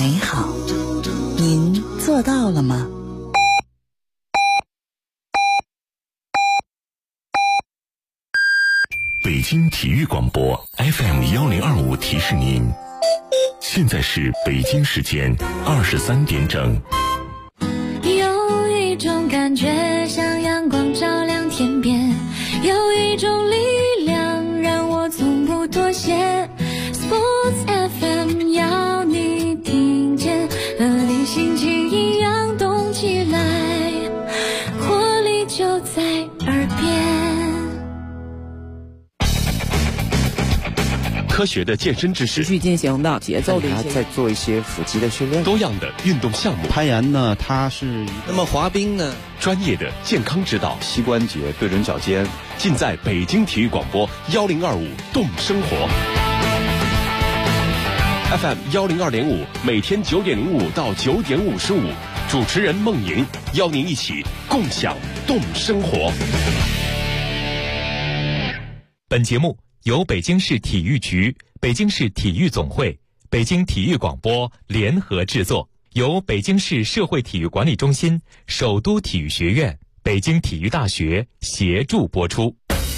美好，您做到了吗？ 北京体育广播 FM1025提示您，现在是北京时间23点整。 有一种感觉像阳光照亮天边，有一种力量让我从不妥协。 Sports FM 要你听见，和你心情一样动起来，活力就在耳边。 科学的健身知识， 持续进行的节奏的一些， 在做一些腹肌的训练， 多样的运动项目。 攀岩呢，它是那么滑冰呢， 专业的健康指导， 膝关节对准脚尖， 尽在北京体育广播1025动生活 FM102.5，每天9点05到9点55，主持人梦莹邀您一起共享动生活。 本节目由北京市体育局、北京市体育总会、北京体育广播联合制作，由北京市社会体育管理中心、首都体育学院、北京体育大学协助播出。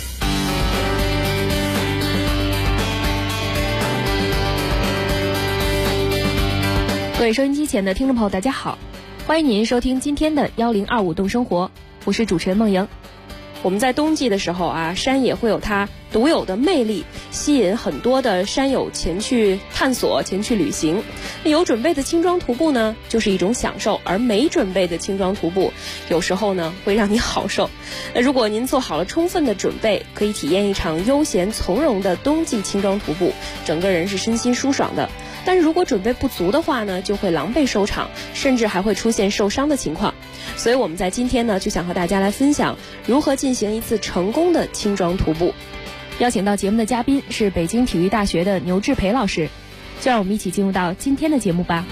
各位收音机前的听众朋友，大家好，欢迎您收听今天的1025动生活，我是主持人梦莹。我们在冬季的时候啊，山野会有它独有的魅力，吸引很多的山友前去探索、前去旅行。有准备的轻装徒步呢，就是一种享受；而没准备的轻装徒步，有时候呢会让你好受。如果您做好了充分的准备，可以体验一场悠闲从容的冬季轻装徒步，整个人是身心舒爽的。但是如果准备不足的话呢，就会狼狈收场，甚至还会出现受伤的情况。所以我们在今天呢，就想和大家来分享如何进行一次成功的轻装徒步。邀请到节目的嘉宾是北京体育大学的牛志培老师，就让我们一起进入到今天的节目吧。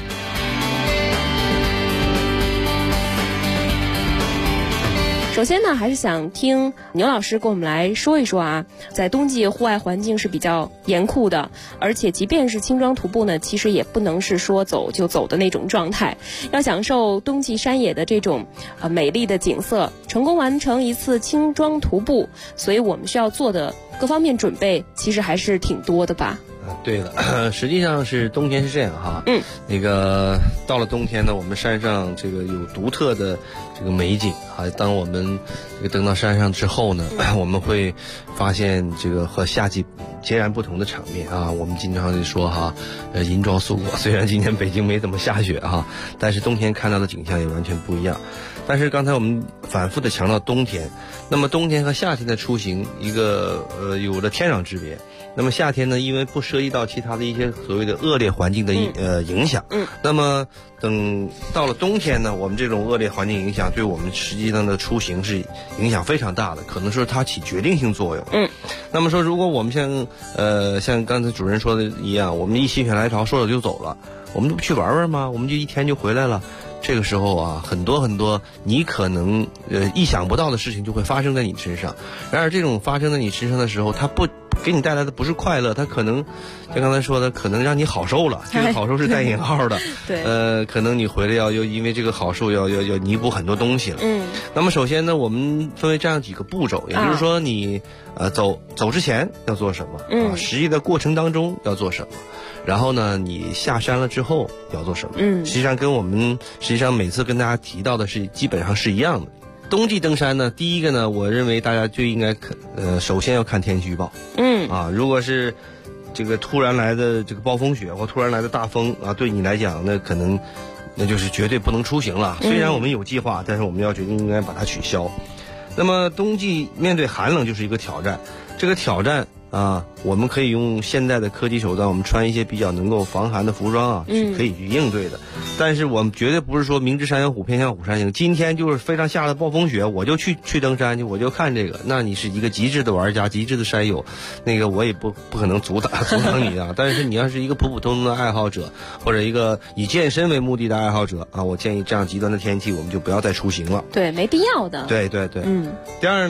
首先呢，还是想听牛老师跟我们来说一说啊，在冬季户外环境是比较严酷的，而且即便是轻装徒步呢，其实也不能是说走就走的那种状态，要享受冬季山野的这种美丽的景色，成功完成一次轻装徒步，所以我们需要做的各方面准备其实还是挺多的吧。 对了，实际上是冬天是这样哈，那个到了冬天呢，我们山上这个有独特的这个美景啊。当我们这个登到山上之后呢，我们会发现这个和夏季截然不同的场面啊。我们经常就说哈，银装素裹。虽然今天北京没怎么下雪哈，但是冬天看到的景象也完全不一样。但是刚才我们反复的强调冬天，那么冬天和夏天的出行一个有着天壤之别。那么夏天呢，因为不涉及到其他的一些所谓的恶劣环境的影响，那么等到了冬天呢，我们这种恶劣环境影响对我们实际上的出行是影响非常大的，可能说它起决定性作用。那么说如果我们像刚才主任说的一样，我们一心血来潮说走就走了，我们就不去玩玩吗？我们就一天就回来了。这个时候啊，很多你可能意想不到的事情就会发生在你身上。然而这种发生在你身上的时候，它不给你带来的不是快乐，它可能像刚才说的，可能让你好受了。这个好受是带引号的。 对。 可能你回来要因为这个好受要弥补很多东西了。那么首先呢，我们分为这样几个步骤，也就是说你走之前要做什么，实际的过程当中要做什么。然后呢，你下山了之后要做什么？实际上跟我们每次跟大家提到的是基本上是一样的。冬季登山呢，第一个呢，我认为大家就应该首先要看天气预报。如果是这个突然来的这个暴风雪或突然来的大风啊，对你来讲那就是绝对不能出行了。虽然我们有计划，但是我们要决定应该把它取消。那么冬季面对寒冷就是一个挑战，这个挑战啊，我们可以用现代的科技手段，我们穿一些比较能够防寒的服装啊，可以去应对的。但是我们绝对不是说明知山有虎，偏向虎山行。今天就是非常下了暴风雪，我就去登山去，我就看这个。那你是一个极致的玩家，极致的山友，那个我也不可能阻挡你啊。但是你要是一个普普通通的爱好者，或者一个以健身为目的的爱好者啊，我建议这样极端的天气我们就不要再出行了。 对，没必要的。 对。第二呢，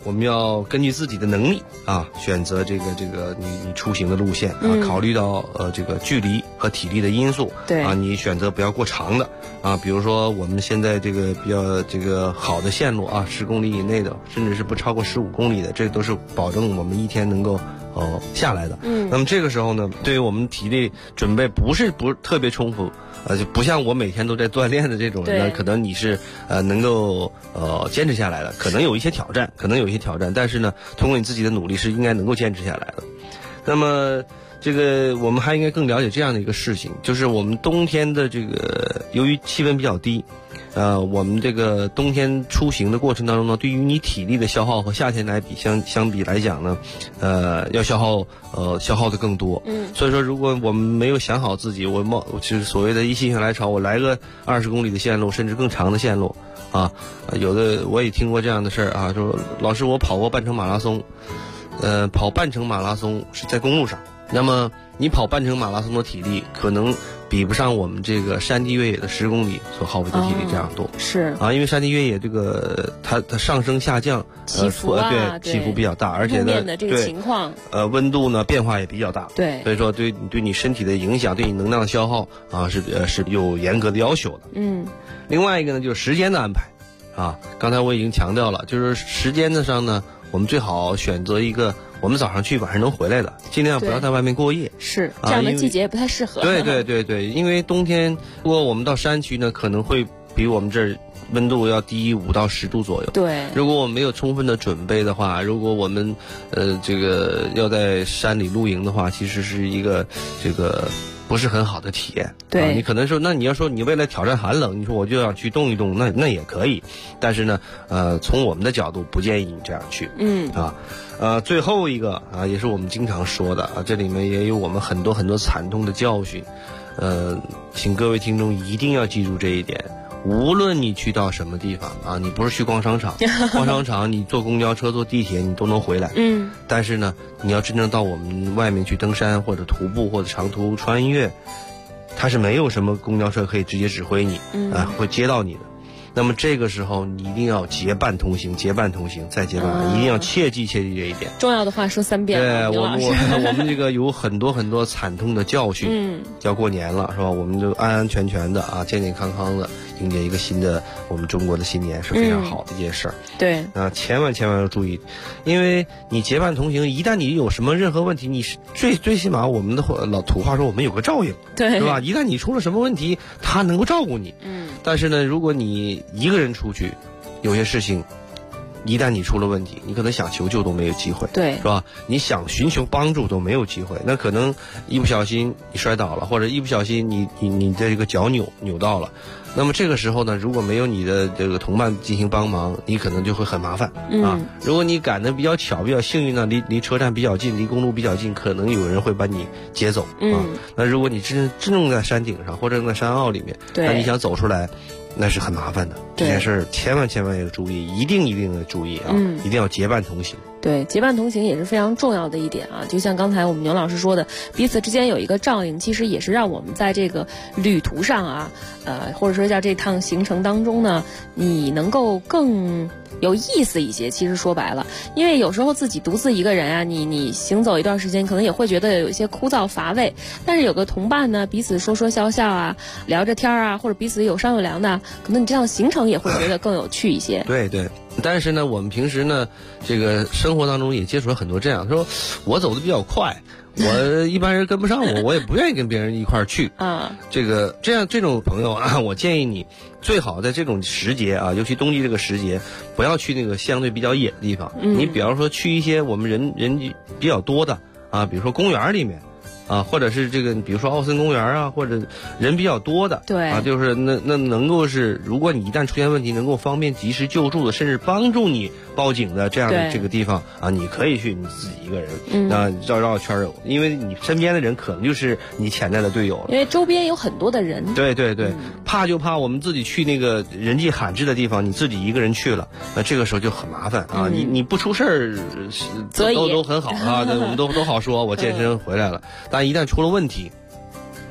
我们要根据自己的能力啊，选择这个你出行的路线啊，考虑到这个距离和体力的因素， 对啊，你选择不要过长的啊，比如说我们现在这个比较这个好的线路啊，10公里以内的，甚至是不超过15公里的，这都是保证我们一天能够下来的。那么这个时候呢，对于我们体力准备不是特别充足，就不像我每天都在锻炼的这种人呢，可能你是能够坚持下来的，可能有一些挑战，但是呢，通过你自己的努力是应该能够坚持下来的。那么这个我们还应该更了解这样的一个事情，就是我们冬天的这个由于气温比较低，我们这个冬天出行的过程当中呢，对于你体力的消耗和夏天来比相比来讲呢，要消耗的更多。所以说如果我们没有想好自己，就是所谓的一心血来潮，我来个20公里的线路，甚至更长的线路啊，有的我也听过这样的事儿啊，说老师我跑过半程马拉松，跑半程马拉松是在公路上，那么你跑半程马拉松的体力可能比不上我们这个山地越野的10公里所耗费的体力这样多。 是啊，因为山地越野这个它上升下降起伏对起伏比较大，而且呢路面的这个情况温度呢变化也比较大。 对， 所以说对你身体的影响，对你能量的消耗啊是有严格的要求的。另外一个呢就是时间的安排啊，刚才我已经强调了，就是时间的上呢，我们最好选择一个我们早上去晚上能回来的，尽量不要在外面过夜。 是这样的季节也不太适合。 对，因为冬天如果我们到山区呢，可能会比我们这儿温度要低5到10度左右。 对， 如果我们没有充分的准备的话，如果我们这个要在山里露营的话，其实是一个这个不是很好的体验。 对， 你可能说，那你要说你为了挑战寒冷，你说我就要去动一动，那也可以，但是呢，从我们的角度不建议你这样去。最后一个啊，也是我们经常说的啊，这里面也有我们很多惨痛的教训。请各位听众一定要记住这一点。无论你去到什么地方啊，你不是去逛商场，逛商场你坐公交车、坐地铁你都能回来。但是呢，你要真正到我们外面去登山或者徒步或者长途穿越，它是没有什么公交车可以直接指挥你，会接到你的。那么这个时候你一定要结伴同行，再结伴，一定要切记这一点。 重要的话说3遍。 对，我们这个有很多惨痛的教训。要过年了是吧？我们就安安全全的啊，健健康康的迎接一个新的我们中国的新年，是非常好的一件事儿。 对啊，千万要注意，因为你结伴同行，一旦你有什么任何问题，你是最起码我们的老土话说，我们有个照应， 对， 是吧？一旦你出了什么问题，他能够照顾你。但是呢，如果你一个人出去，有些事情一旦你出了问题，你可能想求救都没有机会， 对， 是吧？你想寻求帮助都没有机会，那可能一不小心你摔倒了，或者一不小心你的这个脚扭到了，那么这个时候呢，如果没有你的这个同伴进行帮忙，你可能就会很麻烦啊。如果你赶得比较巧、比较幸运呢，离车站比较近，离公路比较近，可能有人会把你接走啊。那如果你真正在山顶上或者在山坳里面，那你想走出来，那是很麻烦的。这件事儿千万要注意，一定要注意啊！一定要结伴同行。 对，结伴同行也是非常重要的一点啊。就像刚才我们牛老师说的，彼此之间有一个照应，其实也是让我们在这个旅途上啊，或者说在这趟行程当中呢，你能够更有意思一些。其实说白了，因为有时候自己独自一个人啊，你行走一段时间，可能也会觉得有一些枯燥乏味。但是有个同伴呢，彼此说说笑笑啊，聊着天啊，或者彼此有商有量的，可能你这样行程也会觉得更有趣一些。 对。但是呢，我们平时呢，这个生活当中也接触了很多这样说，我走的比较快，我一般人跟不上我也不愿意跟别人一块儿去啊。这种朋友啊，我建议你最好在这种时节啊，尤其冬季这个时节，不要去那个相对比较野的地方。你比方说去一些我们人比较多的啊，比如说公园里面。啊，或者是这个，比如说奥森公园啊，或者人比较多的， 对啊，就是那能够是，如果你一旦出现问题，能够方便及时救助的，甚至帮助你报警的这样的这个地方啊，你可以去你自己一个人，绕圈儿，因为你身边的人可能就是你潜在的队友了， 因为周边有很多的人。对， 怕就怕我们自己去那个人迹罕至的地方，你自己一个人去了，那这个时候就很麻烦啊。你不出事儿，都很好啊，我们都好说，我健身回来了。但一旦出了问题，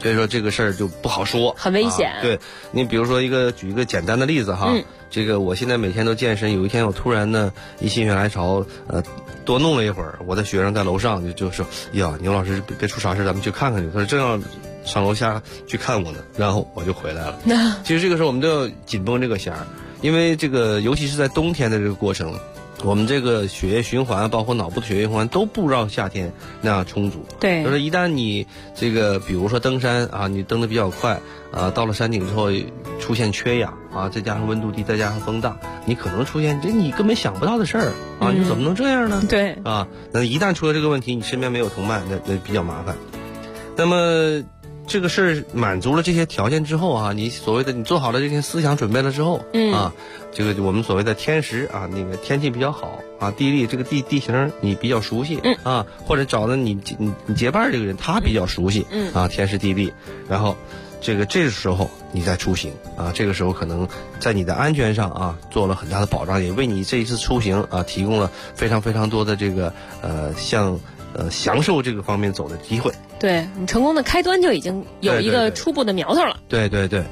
所以说这个事儿就不好说， 很危险。 对，你比如说举一个简单的例子哈，这个我现在每天都健身，有一天我突然呢一心血来潮，多弄了一会儿，我的学生在楼上就说呀，牛老师别出啥事，咱们去看看去。他说正要上楼下去看我呢，然后我就回来了。其实这个时候我们都要紧绷这个弦儿，因为这个尤其是在冬天的这个过程，我们这个血液循环，包括脑部的血液循环都不如夏天那样充足。 对， 就是一旦你这个比如说登山啊，你登得比较快啊，到了山顶之后出现缺氧啊，再加上温度低，再加上风大，你可能出现这你根本想不到的事儿啊，你怎么能这样呢？ 对啊，那一旦出了这个问题，你身边没有同伴，那比较麻烦。那么这个事儿满足了这些条件之后啊，你所谓的你做好了这些思想准备了之后，啊，这个我们所谓的天时啊，那个天气比较好啊，地利这个地形你比较熟悉，啊，或者找的你结伴这个人他比较熟悉，啊，天时地利，然后这个时候你再出行啊，这个时候可能在你的安全上啊做了很大的保障，也为你这一次出行啊提供了非常非常多的这个享受这个方面走的机会。 对，你成功的开端就已经有一个初步的苗头了。 对对对。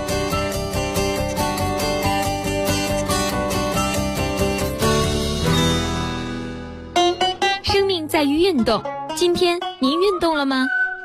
生命在于运动，今天您运动了吗？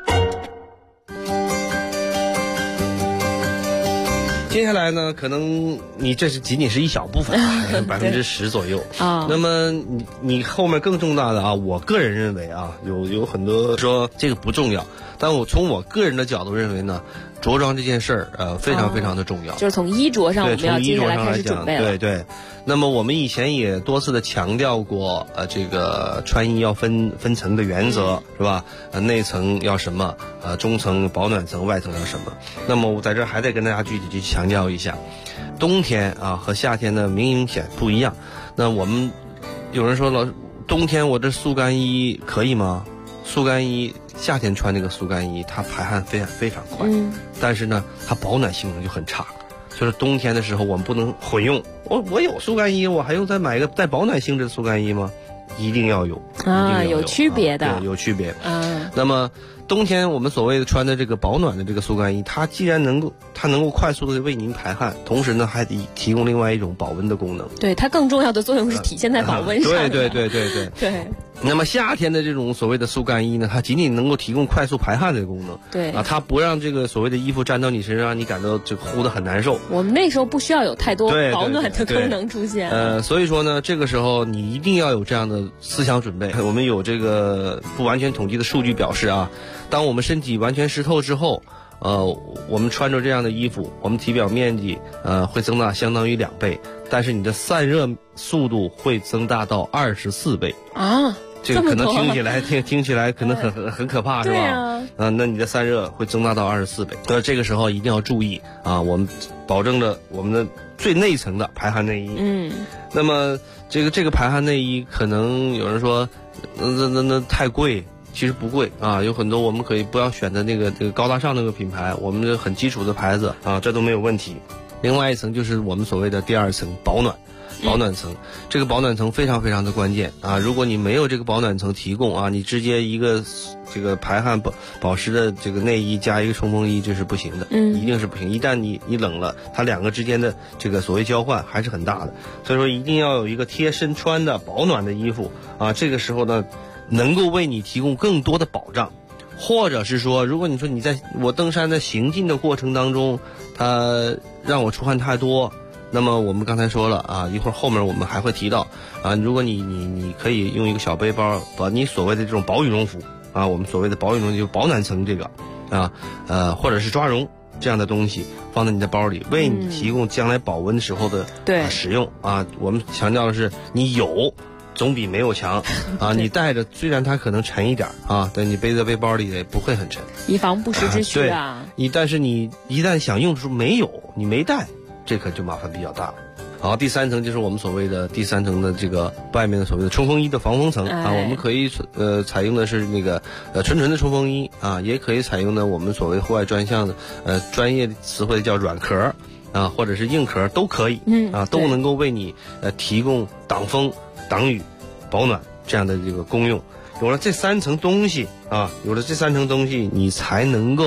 接下来呢，可能你这仅仅是一小部分，10%左右啊。那么你后面更重大的啊，我个人认为啊，有很多说这个不重要，但我从我个人的角度认为呢，着装这件事儿非常非常的重要。 就是从衣着上，我们要接下来开始准备了。 对对。那么我们以前也多次的强调过，这个穿衣要分层的原则，是吧？内层要什么？中层保暖层，外层要什么？那么我在这还得跟大家具体去强调一下，冬天啊和夏天的明显不一样。那我们有人说了，冬天我这速干衣可以吗？速干衣夏天穿这个速干衣，它排汗非常快，但是呢，它保暖性能就很差。就是冬天的时候，我们不能混用。我有速干衣，我还用再买一个带保暖性质的速干衣吗？一定要有啊，有区别的， 有区别。那么冬天我们所谓的穿的这个保暖的这个速干衣，它既然能够快速的为您排汗，同时呢还得提供另外一种保温的功能。 对，它更重要的作用是体现在保温上。 对。 对。 那么夏天的这种所谓的速干衣呢，它仅仅能够提供快速排汗的功能。 对啊，它不让这个所谓的衣服沾到你身上，让你感到这个呼得很难受。 我们那时候不需要有太多保暖的功能出现。 所以说呢，这个时候你一定要有这样的思想准备。我们有这个不完全统计的数据表示啊，当我们身体完全湿透之后，我们穿着这样的衣服，我们体表面积会增大相当于2倍，但是你的散热速度会增大到24倍啊！ 这个可能听起来可能很可怕，是吧？ 对啊。 那你的散热会增大到24倍。这个时候一定要注意啊，我们保证了我们的最内层的排汗内衣。那么这个排汗内衣，可能有人说，那太贵。其实不贵啊，有很多我们可以不要选择这个高大上那个品牌，我们这很基础的牌子啊，这都没有问题。另外一层就是我们所谓的第2层保暖层，这个保暖层非常非常的关键啊！如果你没有这个保暖层提供啊，你直接一个这个排汗保湿的这个内衣加一个冲锋衣，这是不行的，一定是不行。一旦你冷了，它两个之间的这个所谓交换还是很大的，所以说一定要有一个贴身穿的保暖的衣服啊，这个时候呢，能够为你提供更多的保障。或者是说，如果你说我登山的行进的过程当中，它让我出汗太多，那么我们刚才说了啊，一会儿后面我们还会提到啊，如果你可以用一个小背包，把你所谓的这种薄羽绒服啊，我们所谓的薄羽绒就是保暖层这个啊，或者是抓绒这样的东西放在你的包里，为你提供将来保温时候的使用啊。我们强调的是你有总比没有强啊！你带着，虽然它可能沉一点啊，但你背在背包里也不会很沉， 以防不时之需啊。 但是你一旦想用的时候没有，你没带，这可就麻烦比较大了。好，第3层就是我们所谓的第3层的这个外面的所谓的冲锋衣的防风层啊，我们可以采用的是那个纯的冲锋衣啊，也可以采用的我们所谓户外专项的专业的词汇叫软壳啊，或者是硬壳都可以，都能够为你提供挡风、挡雨、保暖这样的这个功用。有了这3层东西啊，你才能够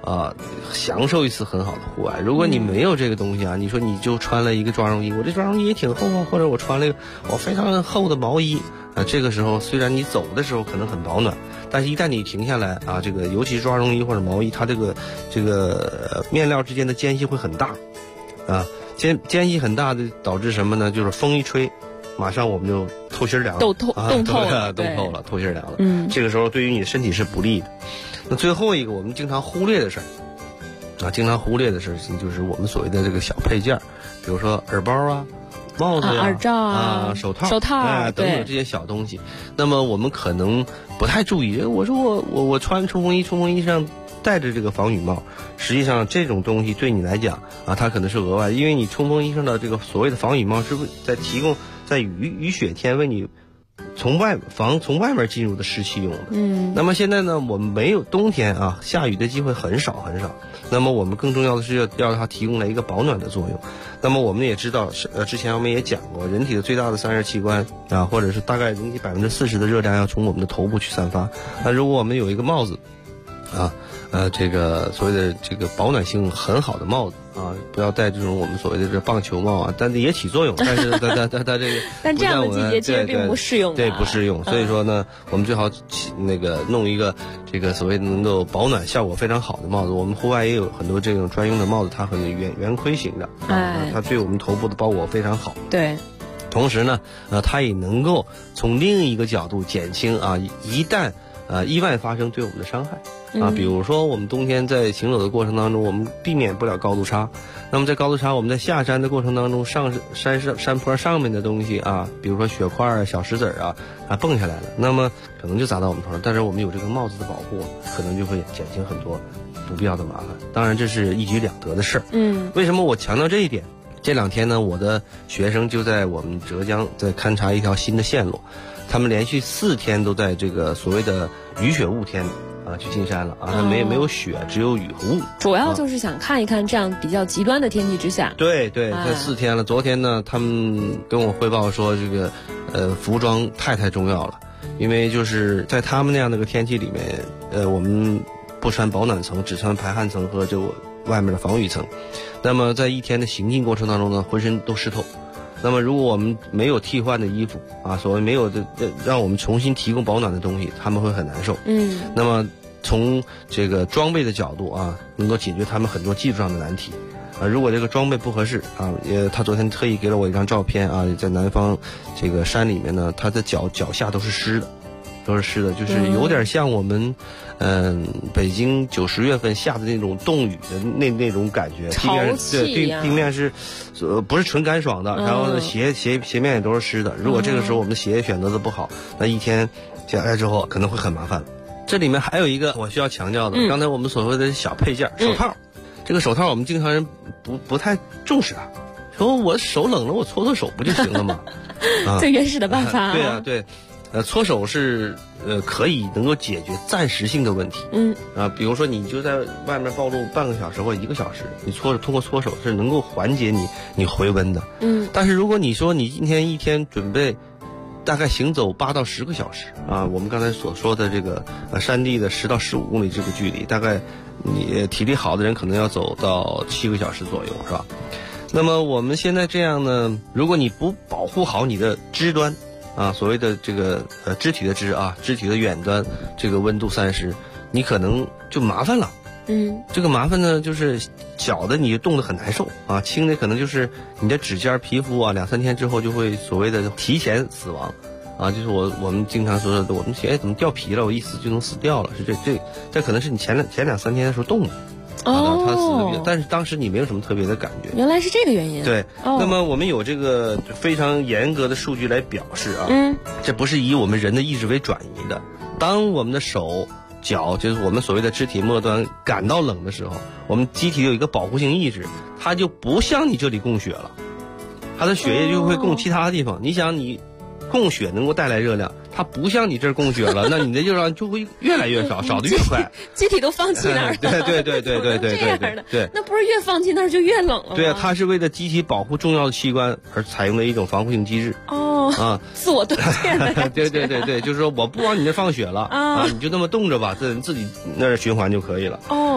享受一次很好的户外。如果你没有这个东西啊，你说你就穿了一个抓绒衣，我这抓绒衣也挺厚啊，或者我穿了一个非常厚的毛衣这个时候虽然你走的时候可能很保暖，但是一旦你停下来这个尤其是抓绒衣或者毛衣，它这个面料之间的间隙会很大间隙很大的导致什么呢？就是风一吹，马上我们就透心凉了，冻透了，透心凉了。这个时候对于你的身体是不利的。那最后一个我们经常忽略的事儿经常忽略的事情就是我们所谓的这个小配件，比如说耳包帽子耳罩手套等等这些小东西。那么我们可能不太注意，我说我穿冲锋衣上戴着这个防雨帽，实际上这种东西对你来讲它可能是额外的，因为你冲锋衣上的这个所谓的防雨帽是在提供在雨雪天为你从外面进入的湿气用的。那么现在呢，我们没有冬天下雨的机会很少很少。那么我们更重要的是要它提供了一个保暖的作用。那么我们也知道，之前我们也讲过，人体的最大的散热器官或者是大概人体40%的热量要从我们的头部去散发。那如果我们有一个帽子这个所谓的这个保暖性很好的帽子不要戴这种我们所谓的这棒球帽但是也起作用，但是它这个但这样的季节其实并不适用的， 对，不适用。所以说呢，我们最好弄一个这个所谓能够保暖效果非常好的帽子。我们户外也有很多这种专用的帽子，它很圆盔型的，它对我们头部的包裹非常好。 对。 同时呢，它也能够从另一个角度减轻一旦意外发生对我们的伤害比如说我们冬天在行走的过程当中，我们避免不了高度差。那么在高度差，我们在下山的过程当中，山坡上面的东西比如说雪块小石子蹦下来了，那么可能就砸到我们头上。但是我们有这个帽子的保护，可能就会减轻很多不必要的麻烦。当然这是一举两得的事儿。为什么我强调这一点？这2天呢，我的学生就在我们浙江在勘察一条新的线路，他们连续4天都在这个所谓的雨雪雾天去进山了没有雪，只有雨和雾。 主要就是想看一看这样比较极端的天气之下。 对，这4天了。昨天呢，他们跟我汇报说，这个服装太重要了，因为就是在他们那样的一个天气里面，我们不穿保暖层，只穿排汗层和这外面的防雨层。那么在一天的行进过程当中呢，浑身都湿透。那么如果我们没有替换的衣服所谓没有让我们重新提供保暖的东西，他们会很难受。那么从这个装备的角度能够解决他们很多技术上的难题如果这个装备不合适他昨天特意给了我一张照片在南方这个山里面呢，他的脚下都是湿的，就是有点像我们北京9、10月份下的那种冻雨的那种感觉。地面是不是纯干爽的，然后呢鞋面也都是湿的。如果这个时候我们的鞋选择的不好，那一天下来之后可能会很麻烦。这里面还有一个我需要强调的，刚才我们所谓的小配件手套。这个手套我们经常人不太重视说我手冷了我搓手不就行了吗最原始的办法对搓手是可以能够解决暂时性的问题比如说你就在外面暴露半个小时或者1个小时，你通过搓手是能够缓解你回温的但是如果你说你今天一天准备大概行走8到10个小时我们刚才所说的这个山地的10到15公里这个距离，大概你体力好的人可能要走到7个小时左右，是吧？那么我们现在这样呢，如果你不保护好你的肢端所谓的这个肢体的肢体的远端，这个温度30，你可能就麻烦了。这个麻烦呢，就是脚的你冻得很难受轻的可能就是你的指尖皮肤2、3天之后就会所谓的提前死亡就是我们经常说的，我们鞋怎么掉皮了，我一死就能死掉了，是这可能是你前2、3天的时候冻的它死的，但是当时你没有什么特别的感觉。 原来是这个原因。 对，那么我们有这个非常严格的数据来表示这不是以我们人的意志为转移的。当我们的手脚就是我们所谓的肢体末端感到冷的时候，我们机体有一个保护性意识，它就不向你这里供血了，它的血液就会供其他地方。你想你供血能够带来热量，它不向你这儿供血了，那你的热量就会越来越少，少得越快。 机体都放弃那儿了。 对，对， 那不是越放弃那儿就越冷了吗？ 对它是为了机体保护重要的器官而采用的一种防护性机制。 自我锻炼的。 对，就是说我不往你那放血了你就那么冻着吧，自己那儿循环就可以了。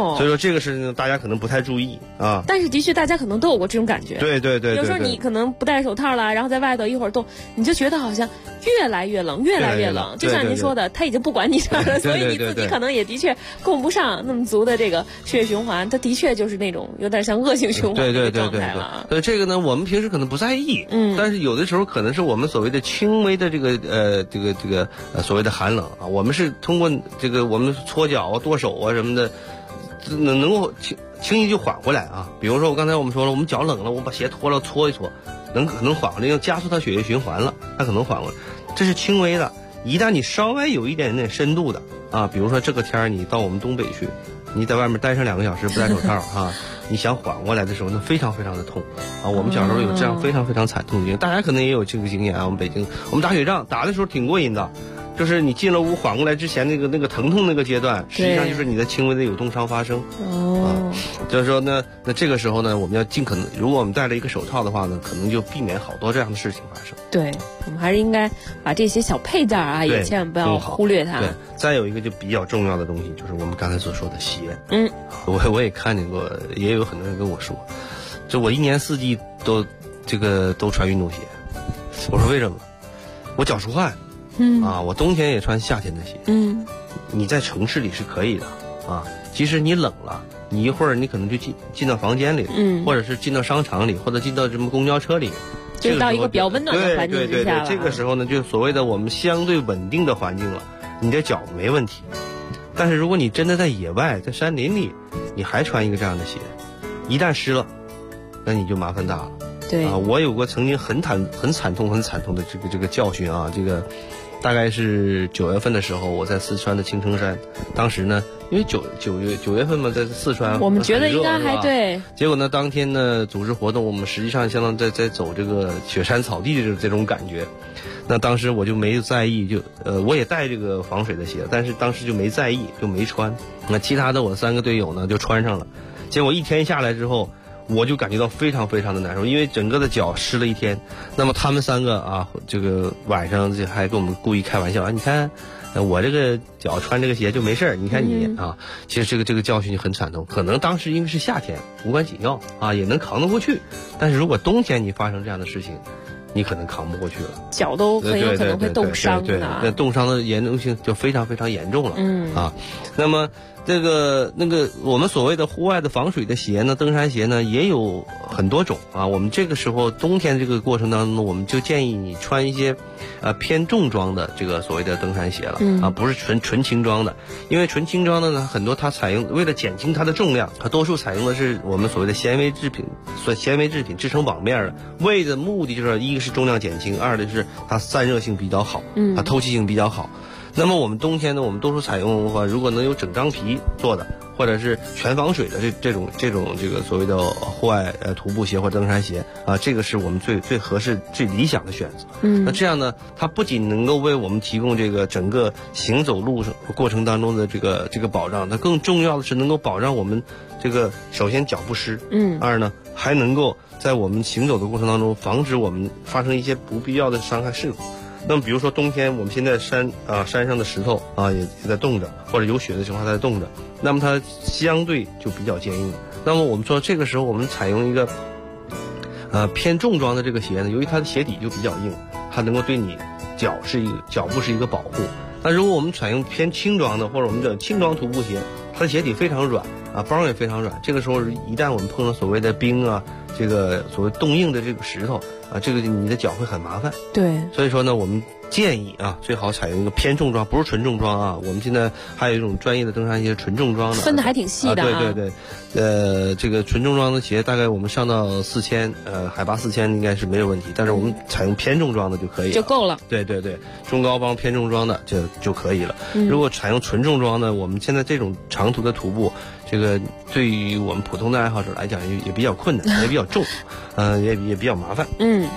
哦， 所以说这个事情大家可能不太注意啊。 但是的确大家可能都有过这种感觉。 对对对， 有时候你可能不戴手套了，然后在外头一会儿动，你就觉得好像越来越冷，越来越冷。就像您说的，他已经不管你这了，所以你自己可能也的确供不上那么足的这个血液循环，它的确就是那种有点像恶性循环的状态了。 对，这个呢，我们平时可能不在意，但是有的时候可能是我们所谓的轻微的这个所谓的寒冷啊，我们是通过这个我们搓脚啊、剁手啊什么的，能够轻易就缓回来啊。比如说刚才我们说了，我们脚冷了，我把鞋脱了搓一搓，可能缓过来，因为加速它血液循环了，它可能缓过来，这是轻微的。一旦你稍微有一点点深度的啊，比如说这个天你到我们东北去，你在外面待上2个小时不戴手套啊，你想缓过来的时候，那非常非常的痛啊。我们小时候有这样非常非常惨痛的经验，大家可能也有这个经验啊。我们北京，我们打雪仗打的时候挺过瘾的。就是你进了屋缓过来之前那个疼痛那个阶段，实际上就是你的轻微的有冻伤发生。就是说呢，那这个时候呢，我们要尽可能，如果我们戴了一个手套的话呢，可能就避免好多这样的事情发生。 对，我们还是应该把这些小配件啊，也千万不要忽略它。 对，再有一个就比较重要的东西，就是我们刚才所说的鞋。我也看见过，也有很多人跟我说，就我1年4季都穿运动鞋。我说为什么？我脚出汗。我冬天也穿夏天的鞋。你在城市里是可以的啊，即使你冷了，你一会儿你可能就进到房间里，或者是进到商场里，或者进到什么公交车里， 就到一个比较温暖的环境之下了。 对，这个时候呢，就所谓的我们相对稳定的环境了，你的脚没问题。但是如果你真的在野外，在山林里，你还穿一个这样的鞋，一旦湿了，那你就麻烦大了。 对啊， 我有过曾经很惨痛的这个教训啊，这个。大概是9月份的时候，我在四川的青城山。当时呢，因为九月份嘛，在四川我们觉得应该还对。 结果呢，当天呢组织活动，我们实际上相当在走这个雪山草地的这种感觉。那当时我就没在意，我也带这个防水的鞋，但是当时就没在意，就没穿。那其他的我3个队友呢就穿上了。结果1天下来之后，我就感觉到非常非常的难受，因为整个的脚湿了1天。那么他们3个啊，这个晚上就还跟我们故意开玩笑啊，你看我这个脚穿这个鞋就没事，你看你啊，其实这个教训就很惨痛。可能当时因为是夏天，无关紧要啊，也能扛得过去。但是如果冬天你发生这样的事情，你可能扛不过去了， 脚都很有可能会冻伤的。 那冻伤的严重性就非常非常严重了。那么那个我们所谓的户外的防水的鞋呢，登山鞋呢也有很多种啊。我们这个时候冬天这个过程当中，我们就建议你穿一些偏重装的这个所谓的登山鞋了啊，不是纯轻装的。因为纯轻装的呢，很多它采用为了减轻它的重量，它多数采用的是我们所谓的纤维制品制成网面的，为的目的就是一个是重量减轻，二的是它散热性比较好，它透气性比较好。那么我们冬天呢，我们多数采用的话，如果能有整张皮做的，或者是全防水的这种这个所谓的户外徒步鞋或登山鞋啊，这个是我们最合适、最理想的选择。那这样呢，它不仅能够为我们提供这个整个行走路过程当中的这个保障，它更重要的是能够保障我们这个首先脚不湿，二呢还能够在我们行走的过程当中防止我们发生一些不必要的伤害事故。那么比如说冬天我们现在山上的石头啊也在冻着，或者有雪的情况它在冻着，那么它相对就比较坚硬。那么我们说这个时候我们采用一个偏重装的这个鞋呢，由于它的鞋底就比较硬，它能够对你脚部是一个保护。那如果我们采用偏轻装的，或者我们的轻装徒步鞋，它的鞋底非常软啊，帮也非常软。这个时候一旦我们碰到所谓的冰啊，这个所谓冻硬的这个石头啊，这个你的脚会很麻烦。 对， 所以说呢，我们建议啊，最好采用一个偏重装，不是纯重装啊。我们现在还有一种专业的登山鞋，纯重装的， 分的还挺细的啊。对，这个纯重装的鞋，大概我们上到4000，海拔4000应该是没有问题。但是我们采用偏重装的就可以了， 就够了。 对，中高帮偏重装的就可以了。如果采用纯重装呢，我们现在这种长途的徒步，这个对于我们普通的爱好者来讲也比较困难，也比较重，也比较麻烦。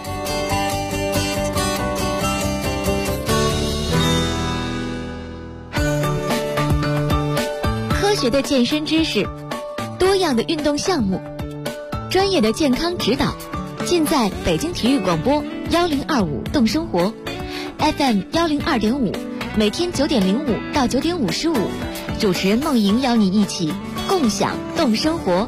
科学的健身知识，多样的运动项目，专业的健康指导，尽在北京体育广播1025动生活 FM 102.5，每天9:05到9:55，主持人梦莹邀你一起共享动生活。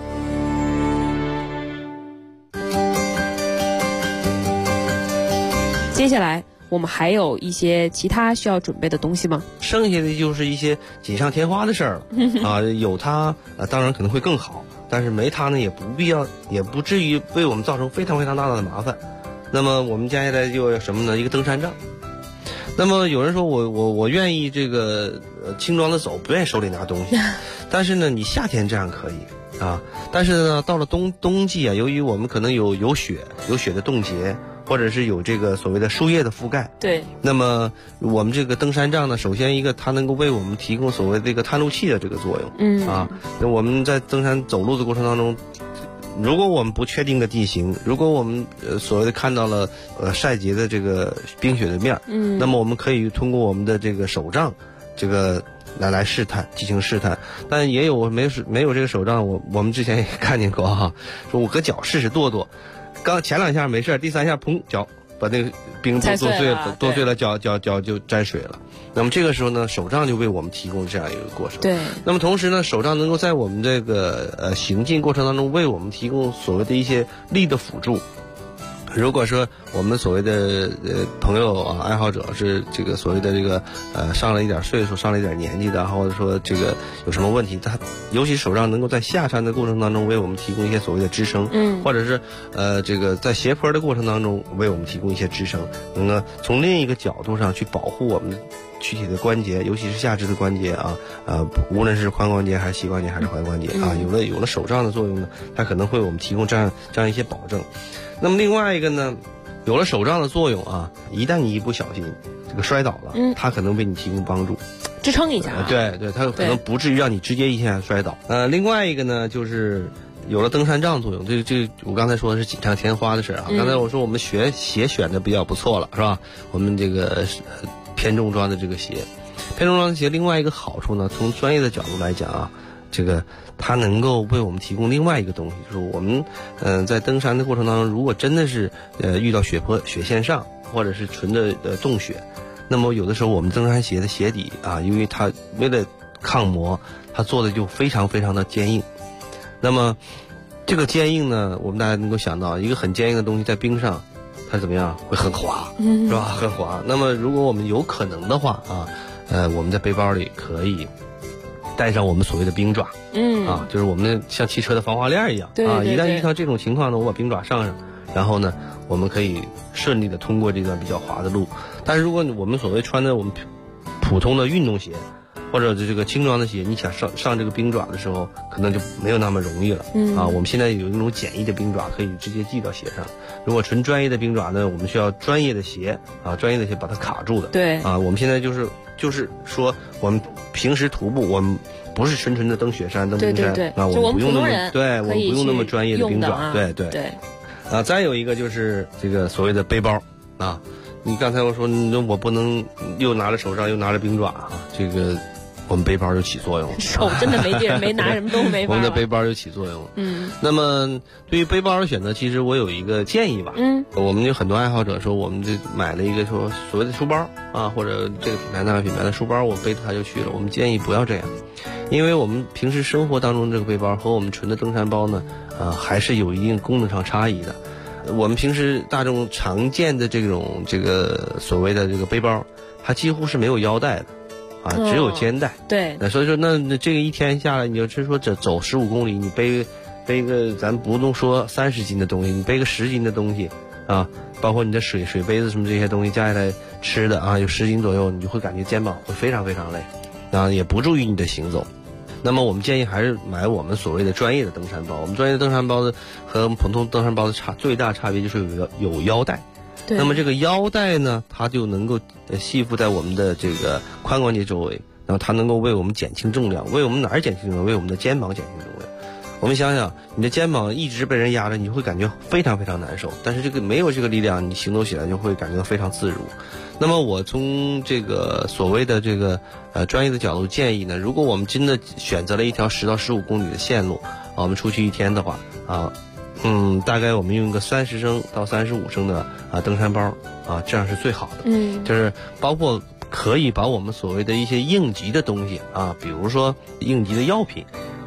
接下来我们还有一些其他需要准备的东西吗？ 剩下的就是一些锦上添花的事儿了啊，有它当然可能会更好，但是没它呢也不必要，也不至于为我们造成非常非常大的麻烦。那么我们接下来就要什么呢？一个登山杖。那么有人说我愿意这个轻装的走，不愿意手里拿东西，但是呢，你夏天这样可以啊，但是呢，到了冬季啊，由于我们可能有雪的冻结，或者是有这个所谓的树叶的覆盖， 对， 那么我们这个登山杖呢，首先一个它能够为我们提供所谓的这个探路器的这个作用，那我们在登山走路的过程当中，如果我们不确定的地形，如果我们所谓的看到了晒结的这个冰雪的面，那么我们可以通过我们的这个手杖，这个来试探，进行试探。但也有没有这个手杖，我们之前也看见过哈，说我搁脚试试跺，刚前2下没事，第3下砰，脚把那个冰跺碎了，脚就沾水了。那么这个时候呢，手杖就为我们提供这样一个过程。 对。 那么同时呢，手杖能够在我们这个行进过程当中，为我们提供所谓的一些力的辅助。如果说我们所谓的朋友啊，爱好者是这个所谓的这个上了一点岁数，上了一点年纪的，或者说这个有什么问题，他尤其手杖能够在下山的过程当中为我们提供一些所谓的支撑，或者是这个在斜坡的过程当中为我们提供一些支撑，能够从另一个角度上去保护我们躯体的关节，尤其是下肢的关节啊，无论是髋关节还是膝关节还是踝关节啊，有了手杖的作用呢，它可能会为我们提供这样一些保证。那么另外一个呢，有了手杖的作用啊，一旦你一不小心这个摔倒了，它可能为你提供帮助， 支撑一下对，它可能不至于让你直接一下摔倒。另外一个呢，就是有了登山杖作用，这我刚才说的是锦上添花的事啊。刚才我说我们鞋选的比较不错了，是吧？我们这个偏重装的这个鞋，偏重装的鞋另外一个好处呢，从专业的角度来讲啊，这个它能够为我们提供另外一个东西，就是我们在登山的过程当中，如果真的是遇到雪线上，或者是纯的冻雪，那么有的时候我们登山鞋的鞋底啊，因为它为了抗磨，它做的就非常非常的坚硬。那么这个坚硬呢，我们大家能够想到，一个很坚硬的东西在冰上，它怎么样？会很滑，是吧？很滑。那么如果我们有可能的话啊，我们在背包里可以带上我们所谓的冰爪，就是我们像汽车的防滑链一样， 对， 一旦遇到这种情况呢，我把冰爪上，然后呢，我们可以顺利的通过这段比较滑的路。但是如果我们所谓穿的我们普通的运动鞋，或者这个轻装的鞋，你想上这个冰爪的时候，可能就没有那么容易了。我们现在有一种简易的冰爪，可以直接系到鞋上。如果纯专业的冰爪呢，我们需要专业的鞋专业的鞋把它卡住的。 对我们现在就是说，我们平时徒步，我们不是纯的登雪山、登冰山我们不用那么我们不用那么专业的冰爪。对。再有一个就是这个所谓的背包啊，你刚才我说我不能又拿着手杖又拿着冰爪这个我们背包就起作用了， 手真的没地儿，没拿什么都没法。 我们的背包就起作用了。那么对于背包的选择，其实我有一个建议吧。我们有很多爱好者说，我们就买了一个说所谓的书包或者这个品牌那个品牌的书包，我背着它就去了。我们建议不要这样，因为我们平时生活当中这个背包和我们纯的登山包呢，还是有一定功能上差异的。我们平时大众常见的这个所谓的这个背包，它几乎是没有腰带的。只有肩带。 对。 所以说，那这个一天下来，你就是说走15公里，你背个咱不用说30斤的东西，你背个10斤的东西包括你的水杯子什么这些东西加起来吃的有10斤左右，你就会感觉肩膀会非常非常累也不助于你的行走。那么我们建议还是买我们所谓的专业的登山包。我们专业的登山包的和普通登山包的最大差别就是有腰带。那么这个腰带呢，它就能够系附在我们的这个髋关节周围，然后它能够为我们减轻重量，为我们哪儿减轻重量？为我们的肩膀减轻重量。我们想想，你的肩膀一直被人压着，你会感觉非常非常难受。但是这个没有这个力量，你行走起来就会感觉到非常自如。那么我从这个所谓的这个专业的角度建议呢，如果我们真的选择了一条10到15公里的线路我们出去一天的话大概我们用个30升到35升的登山包这样是最好的。就是包括可以把我们所谓的一些应急的东西比如说应急的药品，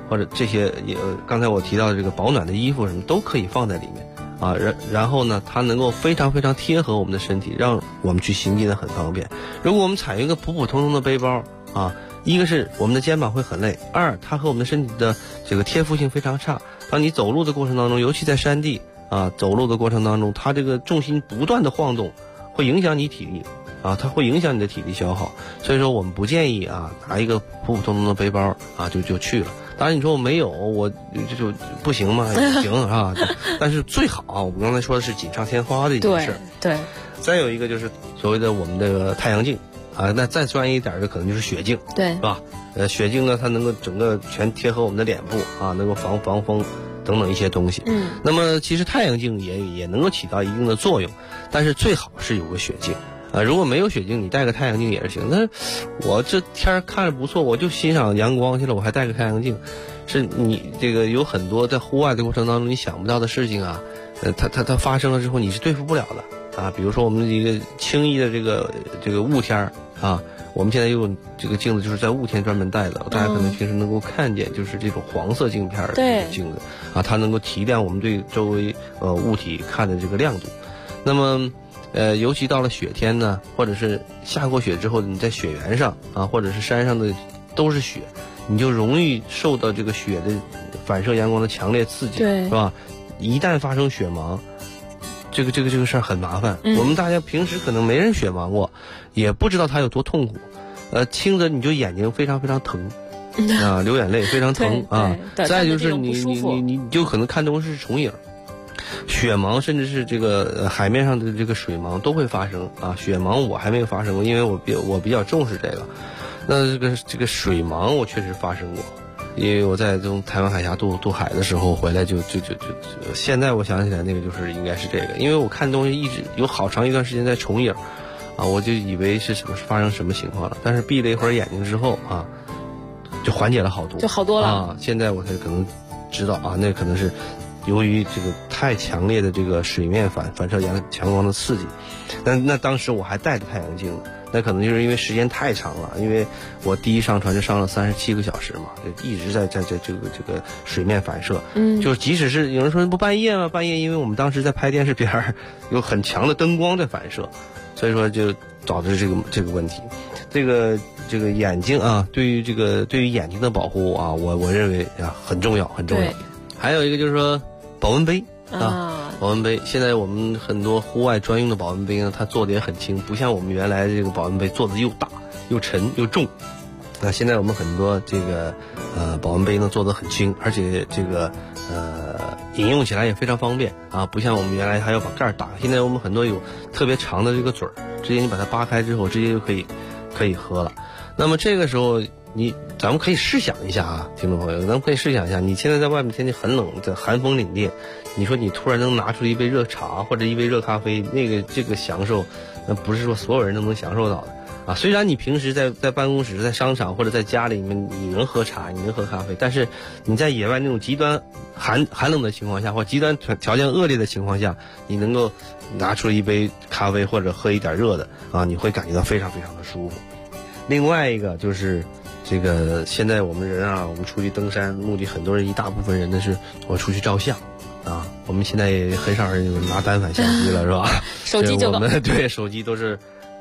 或者这些刚才我提到的这个保暖的衣服什么都可以放在里面啊。然后呢，它能够非常非常贴合我们的身体，让我们去行进的很方便。如果我们采用一个普普通通的背包啊，一个是我们的肩膀会很累，二它和我们的身体的这个贴附性非常差。当你走路的过程当中，尤其在山地啊，走路的过程当中，它这个重心不断的晃动，会影响你体力啊，它会影响你的体力消耗。所以说我们不建议啊拿一个普普通通的背包啊就去了。当然你说我没有，我就不行吗？也行啊，但是最好我们刚才说的是锦上添花的一件事。 对。 再有一个就是所谓的我们这个太阳镜啊，那再专业一点的可能就是雪镜， 对， 是吧？雪镜呢，它能够整个全贴合我们的脸部啊，能够防风等等一些东西。那么其实太阳镜也能够起到一定的作用，但是最好是有个雪镜啊。如果没有雪镜，你戴个太阳镜也是行。但是我这天看着不错，我就欣赏阳光去了，我还戴个太阳镜，是你这个有很多在户外的过程当中你想不到的事情啊，它发生了之后你是对付不了的啊。比如说我们一个轻易的这个雾天啊。我们现在有这个镜子，就是在雾天专门戴的，大家可能平时能够看见，就是这种黄色镜片的这个镜子啊，它能够提亮我们对周围物体看的这个亮度。那么尤其到了雪天呢，或者是下过雪之后，你在雪原上啊，或者是山上的都是雪，你就容易受到这个雪的反射阳光的强烈刺激，是吧？一旦发生雪盲，这个事儿很麻烦。我们大家平时可能没人雪盲过，也不知道它有多痛苦。轻则你就眼睛非常非常疼啊，流眼泪非常疼啊。再就是你就可能看东西是重影。雪盲甚至是这个海面上的这个水盲都会发生啊。雪盲我还没有发生过，因为我比较重视这个。那这个水盲我确实发生过。因为我在从台湾海峡渡海的时候回来就现在我想起来那个就是应该是这个，因为我看东西一直有好长一段时间在重影啊，我就以为是发生什么情况了，但是闭了一会儿眼睛之后啊，就缓解了好多， 就好多了啊。现在我才可能知道啊，那可能是由于这个太强烈的这个水面反射强光的刺激。那当时我还戴着太阳镜呢。那可能就是因为时间太长了，因为我第一上船就上了37个小时嘛，就一直在这个水面反射。就即使是有人说不半夜吗？半夜因为我们当时在拍电视片，有很强的灯光在反射，所以说就导致这个问题。这个眼睛啊，对于眼睛的保护啊，我认为啊很重要。还有一个就是说保温杯啊。保温杯，现在我们很多户外专用的保温杯呢，它做的也很轻，不像我们原来这个保温杯做的又大又沉又重。那现在我们很多这个保温杯呢做的很轻，而且这个饮用起来也非常方便啊，不像我们原来还要把盖儿打。现在我们很多有特别长的这个嘴儿，直接你把它扒开之后，直接就可以喝了。那么这个时候咱们可以试想一下啊，听众朋友，咱们可以试想一下，你现在在外面天气很冷，在寒风凛冽，你说你突然能拿出一杯热茶或者一杯热咖啡，这个享受，那不是说所有人都能享受到的啊。虽然你平时在办公室、在商场或者在家里面，你能喝茶，你能喝咖啡，但是你在野外那种极端寒冷的情况下，或极端条件恶劣的情况下，你能够拿出一杯咖啡或者喝一点热的啊，你会感觉到非常非常的舒服。另外一个就是这个现在我们人啊，我们出去登山，目的很多人一大部分人呢是我出去照相啊。我们现在也很少人有拿单反相机了，是吧？ 手机就够。 我们对手机都是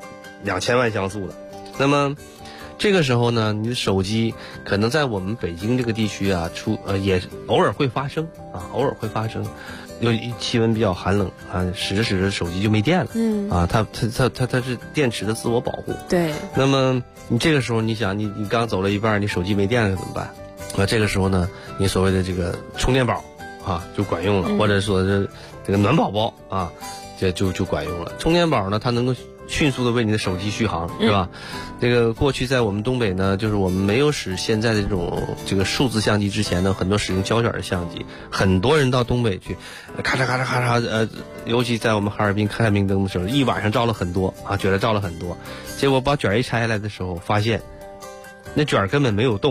2000万像素的。那么这个时候呢，你的手机可能在我们北京这个地区啊，也偶尔会发生啊，有气温比较寒冷啊，使着手机就没电了。啊，它是电池的自我保护。 对。那么你这个时候你想，你刚走了一半，你手机没电了怎么办？那这个时候呢，你所谓的这个充电宝啊就管用了，或者说是这个暖宝宝啊，这就管用了。充电宝呢，它能够迅速的为你的手机续航，是吧？这个过去在我们东北呢，就是我们没有使现在的这个数字相机之前呢，很多使用胶卷的相机，很多人到东北去，咔嚓咔嚓咔嚓，尤其在我们哈尔滨看明灯的时候，一晚上照了很多啊，觉得照了很多，结果把卷一拆下来的时候，发现那卷根本没有动，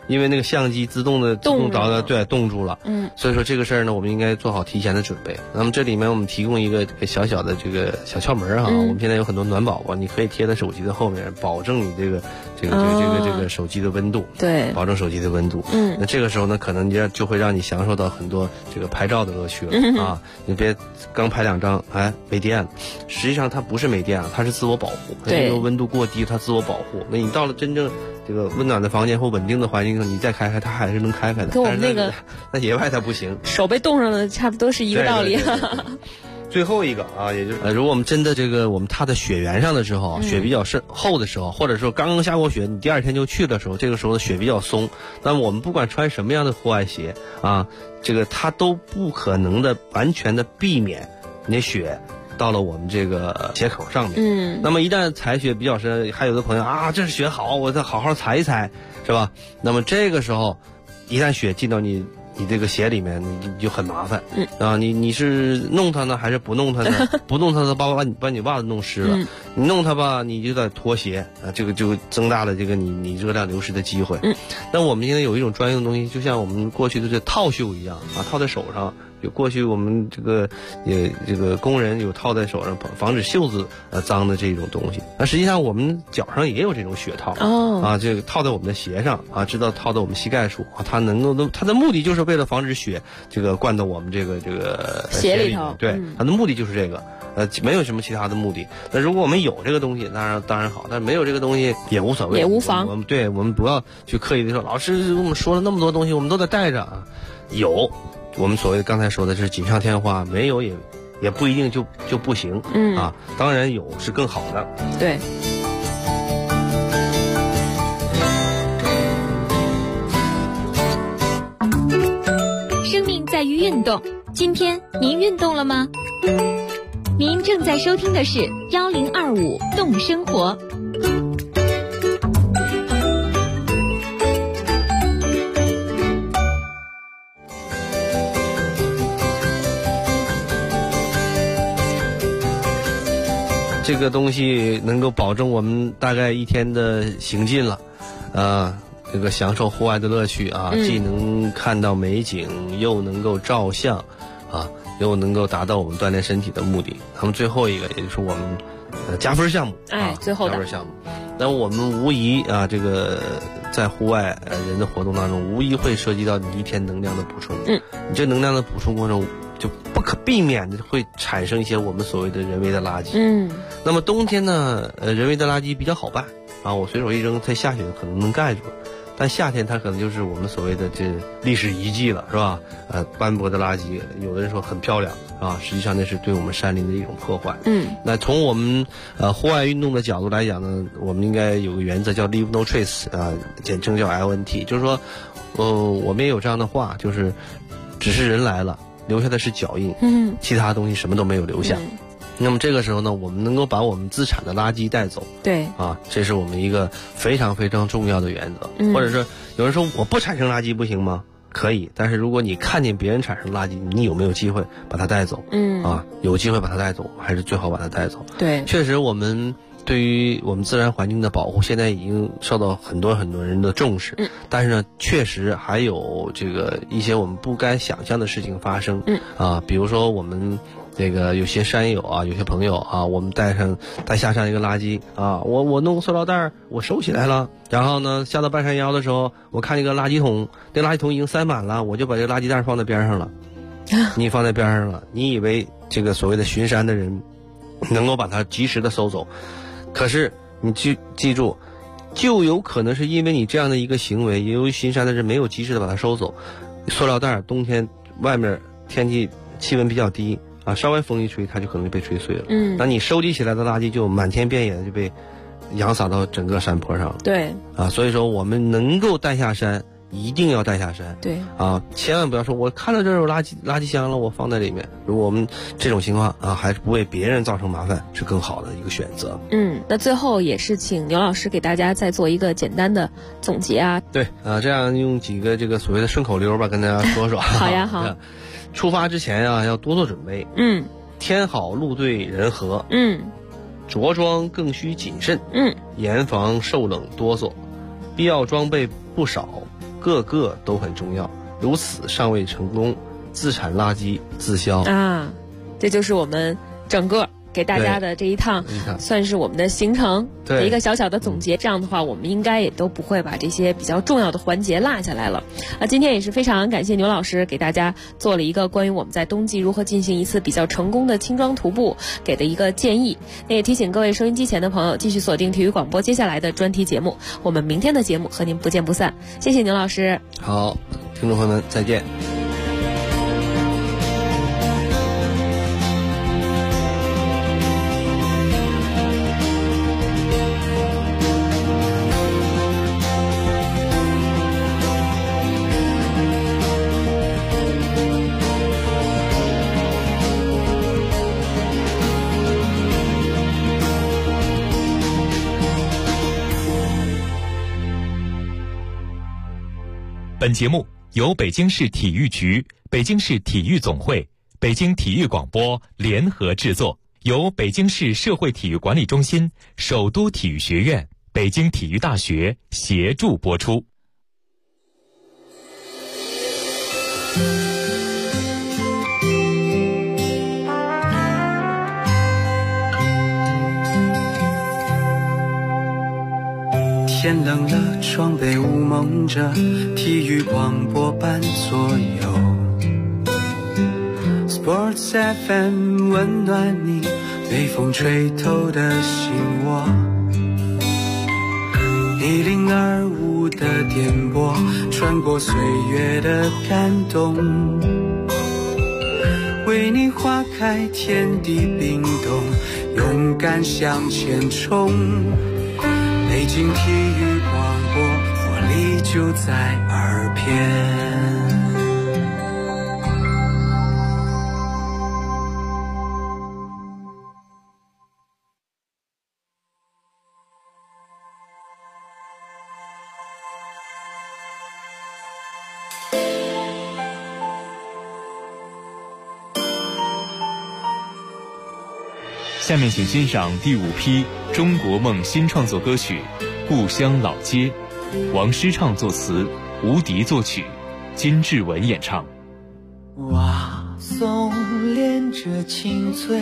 因为那个相机自动导的冻住了，所以说这个事儿呢，我们应该做好提前的准备。那么这里面我们提供一个小小的这个小窍门哈，我们现在有很多暖宝宝，你可以贴在手机的后面，保证你这个手机的温度， 对， 保证手机的温度。那这个时候呢，可能就会让你享受到很多这个拍照的乐趣了啊！你别刚拍2张，哎，没电了。实际上它不是没电了，它是自我保护。 对， 这个温度过低，它自我保护。那你到了真正这个温暖的房间或稳定的环境上，你再开开，它还是能开开的。 跟我们那个在野外它不行， 手被冻上了，差不多是一个道理。 对。最后一个啊，也就是如果我们真的我们踏在雪原上的时候，雪比较厚的时候，或者说刚刚下过雪，你第2天就去的时候，这个时候雪比较松，那么我们不管穿什么样的户外鞋啊，它都不可能的完全的避免你的雪到了我们这个鞋口上面。那么一旦踩雪比较深，还有的朋友啊，这是雪好，我再好好踩一踩，是吧？那么这个时候一旦雪进到你这个鞋里面，你就很麻烦。你是弄它呢，还是不弄它呢？不弄它的把你袜子弄湿了。你弄它吧，你就得脱鞋啊，这个就增大了你热量流失的机会。那我们现在有一种专用的东西，就像我们过去的这套袖一样啊，套在手上。有过去我们这个工人有套在手上防止袖子脏的这种东西。那实际上我们脚上也有这种雪套啊，这个套在我们的鞋上啊，知道套在我们膝盖处啊，它的目的就是为了防止雪灌到我们这个鞋里头。 对，它的目的就是这个。没有什么其他的目的。那如果我们有这个东西，当然好，但是没有这个东西也无所谓， 也无妨。 我们不要去刻意的说，老师我们说了那么多东西，我们都得带着啊。有，我们所谓刚才说的是锦上添花，没有也不一定就不行。啊，当然有是更好的。 对。 生命在于运动，今天您运动了吗？您正在收听的是1025动生活。 这个东西能够保证我们大概一天的行进了，这个享受户外的乐趣啊，既能看到美景，又能够照相，啊，又能够达到我们锻炼身体的目的。那么最后一个，也就是我们加分项目， 最后的加分项目。那我们无疑啊，这个在户外人的活动当中，无疑会涉及到你一天能量的补充。你这能量的补充过程就不可避免的会产生一些我们所谓的人为的垃圾。那么冬天呢，人为的垃圾比较好办啊，我随手一扔，它下雪可能能盖住。但夏天它可能就是我们所谓的这历史遗迹了，是吧？斑驳的垃圾，有的人说很漂亮啊，实际上那是对我们山林的一种破坏。那从我们户外运动的角度来讲呢，我们应该有个原则叫 leave no trace 啊，简称叫 LNT， 就是说，我们也有这样的话，就是只是人来了，留下的是脚印，其他东西什么都没有留下。那么这个时候呢，我们能够把我们资产的垃圾带走， 对啊，这是我们一个非常非常重要的原则。或者是有人说我不产生垃圾不行吗？可以，但是如果你看见别人产生垃圾，你有没有机会把它带走？有机会把它带走，还是最好把它带走。 对， 确实我们对于我们自然环境的保护，现在已经受到很多人的重视。但是呢，确实还有一些我们不该想象的事情发生。比如说我们有些山友啊，有些朋友啊，我们带下山一个垃圾啊，我弄个塑料袋我收起来了，然后呢下到半山腰的时候，我看那个垃圾桶，那垃圾桶已经塞满了，我就把这个垃圾袋放在边上了。你放在边上了，你以为这个所谓的巡山的人能够把它及时的收走，可是你记住，就有可能是因为你这样的一个行为，由于巡山的人没有及时的把它收走，塑料袋冬天外面天气气温比较低啊，稍微风一吹，它就可能被吹碎了。那你收集起来的垃圾就满天遍野的就被扬洒到整个山坡上了。 对啊，所以说我们能够带下山，一定要带下山。 对啊，千万不要说我看到这儿有垃圾箱了，我放在里面。如果我们这种情况啊，还是不为别人造成麻烦，是更好的一个选择。 那最后也是请牛老师给大家再做一个简单的总结啊。 对啊，这样用几个所谓的顺口溜吧，跟大家说说。 好呀，好。 出发之前啊，要多做准备。天好路对人和。着装更需谨慎。严防受冷哆嗦。必要装备不少， 个个都很重要，如此尚未成功，自产垃圾自销啊，这就是我们整个给大家的这一趟算是我们的行程的一个小小的总结。这样的话我们应该也都不会把这些比较重要的环节落下来了。今天也是非常感谢牛老师给大家做了一个关于我们在冬季如何进行一次比较成功的轻装徒步给的一个建议。那也提醒各位收音机前的朋友继续锁定体育广播接下来的专题节目，我们明天的节目和您不见不散。谢谢牛老师。 好，听众朋友们再见。 本节目由北京市体育局、北京市体育总会、北京体育广播联合制作，由北京市社会体育管理中心、首都体育学院、北京体育大学协助播出。 天冷了，窗被雾蒙着，体育广播伴左右。Sports FM 温暖你被风吹透的心窝。1025的电波穿过岁月的感动，为你划开天地冰冻，勇敢向前冲。北京体育广播，活力就在耳边。 下面请欣赏第5批中国梦新创作歌曲《故乡老街》，王诗畅作词，吴迪作曲，金志文演唱。 哇松连着青翠，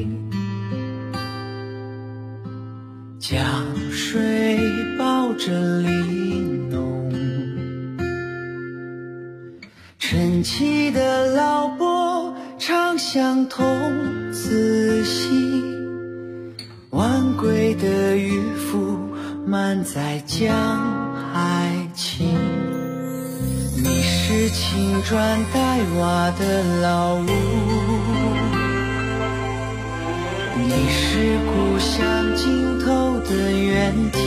江水抱着玲珑，晨起的老伯唱相同，仔细晚归的渔夫满载江海情。你是青砖黛瓦的老屋，你是故乡尽头的原地，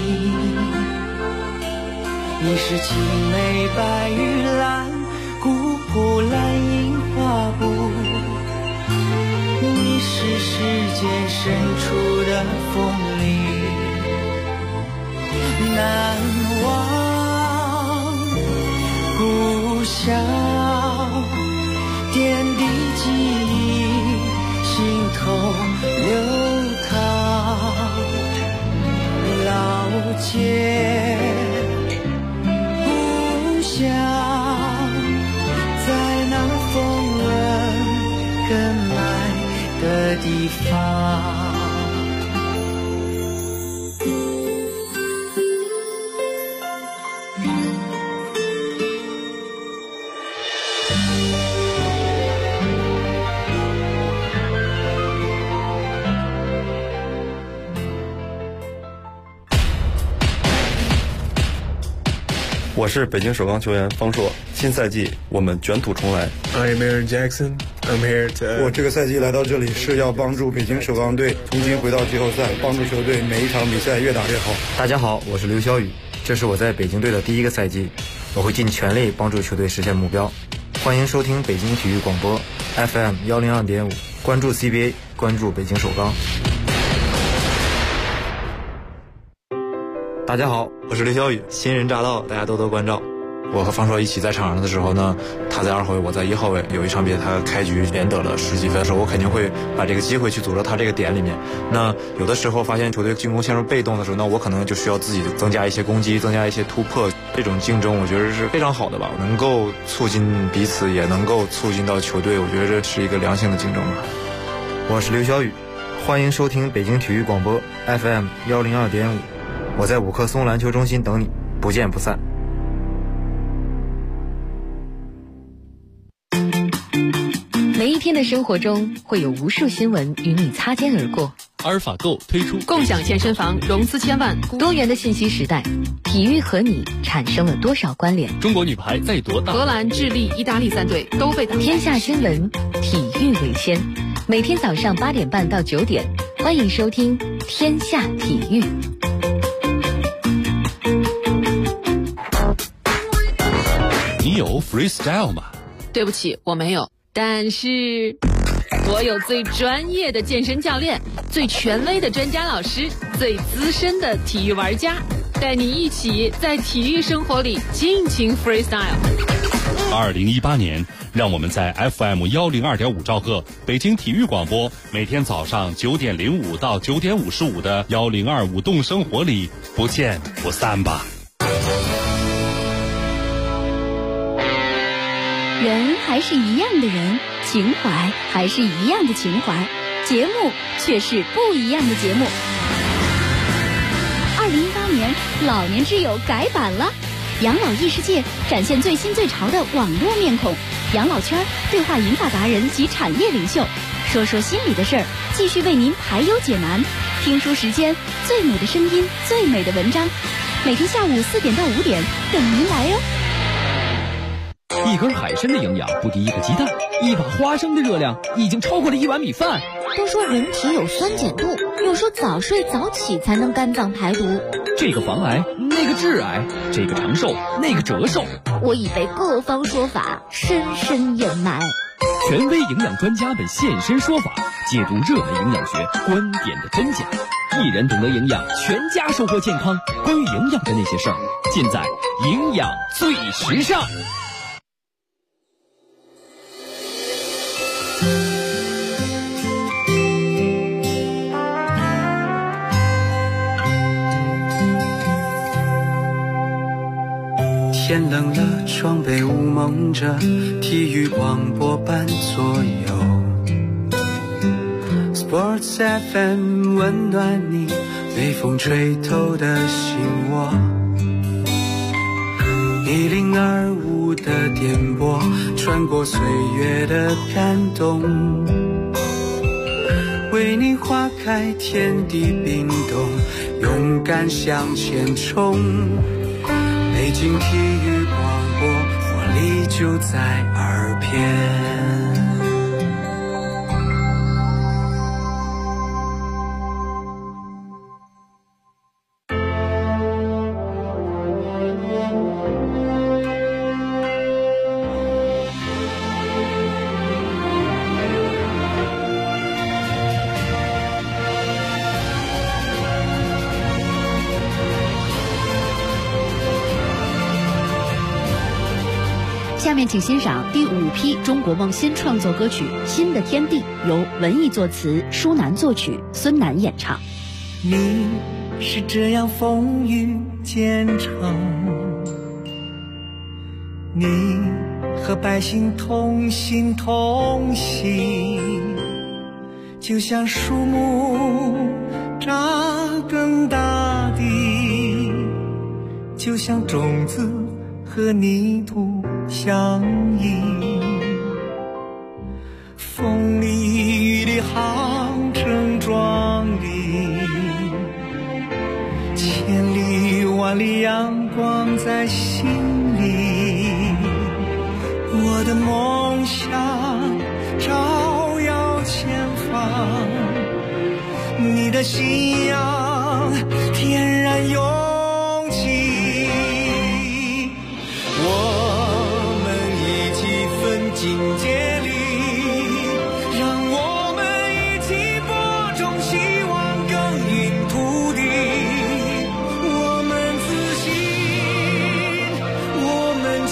你是青梅白玉兰古朴蓝印花布，你是世间深处的风铃，难忘故乡点滴记忆，心头流淌。老街故乡，在那风润更美的地方。 我是北京首钢球员方硕，新赛季我们卷土重来。 I'm Aaron Jackson. I'm here to. 我这个赛季来到这里是要帮助北京首钢队重新回到季后赛，帮助球队每一场比赛越打越好。 大家好，我是刘晓宇，这是我在北京队的第一个赛季，我会尽全力帮助球队实现目标。欢迎收听北京体育广播 FM 102.5，关注 CBA， 关注北京首钢。大家好，我是刘晓宇，新人乍到，大家多多关照。 我和方硕一起在场上的时候呢，他在2号位，我在1号位，有一场比赛他开局连得了10几分的时候，我肯定会把这个机会去组织这个点里面。那有的时候发现球队进攻陷入被动的时候，那我可能就需要自己增加一些攻击，增加一些突破。这种竞争我觉得是非常好的吧，能够促进彼此，也能够促进到球队，我觉得这是一个良性的竞争吧。 我是刘小雨，欢迎收听北京体育广播 FM 102.5，我在五棵松篮球中心等你，不见不散。 每一天的生活中会有无数新闻与你擦肩而过。 阿尔法购推出共享健身房融资千万， 多元的信息时代，体育和你产生了多少关联？ 中国女排在夺大， 荷兰、智利、意大利3队都被打。 天下新闻，体育为先。每天早上8点半到9点，欢迎收听《天下体育》。 你有 freestyle 吗？ 对不起，我没有。但是我有最专业的健身教练，最权威的专家老师，最资深的体育玩家，带你一起在体育生活里尽情 freestyle。 2018年，让我们在 FM 102.5兆赫北京体育广播，每天早上9点05到9点55的102舞动生活里不见不散吧。 人还是一样的人，情怀还是一样的情怀，节目却是不一样的节目。2018年，老年之友改版了，养老异世界展现最新最潮的网络面孔，养老圈对话银发达人及产业领袖，说说心里的事儿，继续为您排忧解难。听书时间，最美的声音，最美的文章，每天下午4点到5点等您来哦。 一根海参的营养不敌一个鸡蛋，一把花生的热量已经超过了1碗米饭。 都说人体有酸碱度，又说早睡早起才能肝脏排毒。 这个防癌，那个致癌，这个长寿，那个折寿。 我已被各方说法深深掩埋。 权威营养专家们现身说法，解读热门营养学观点的真假。一人懂得营养，全家收获健康。关于营养的那些事儿，尽在营养最时尚。 天冷了，窗被雾蒙着，体育广播伴左右。Sports FM 温暖你，被风吹透的心窝。1025的电波，穿过岁月的感动，为你划开天地冰冻，勇敢向前冲。北京体育广播，活力就在耳边。 下面请欣赏第5批中国梦新创作歌曲《新的天地》，由文艺作词，舒楠作曲，孙楠演唱。 你是这样风雨兼程，你和百姓同心同行，就像树木扎根大地，就像种子和泥土相依，风里雨里航程壮丽，千里万里阳光在心里，我的梦想照耀前方，你的信仰天然勇气。境界里，让我们一起播种希望，耕耘土地。我们自信，我们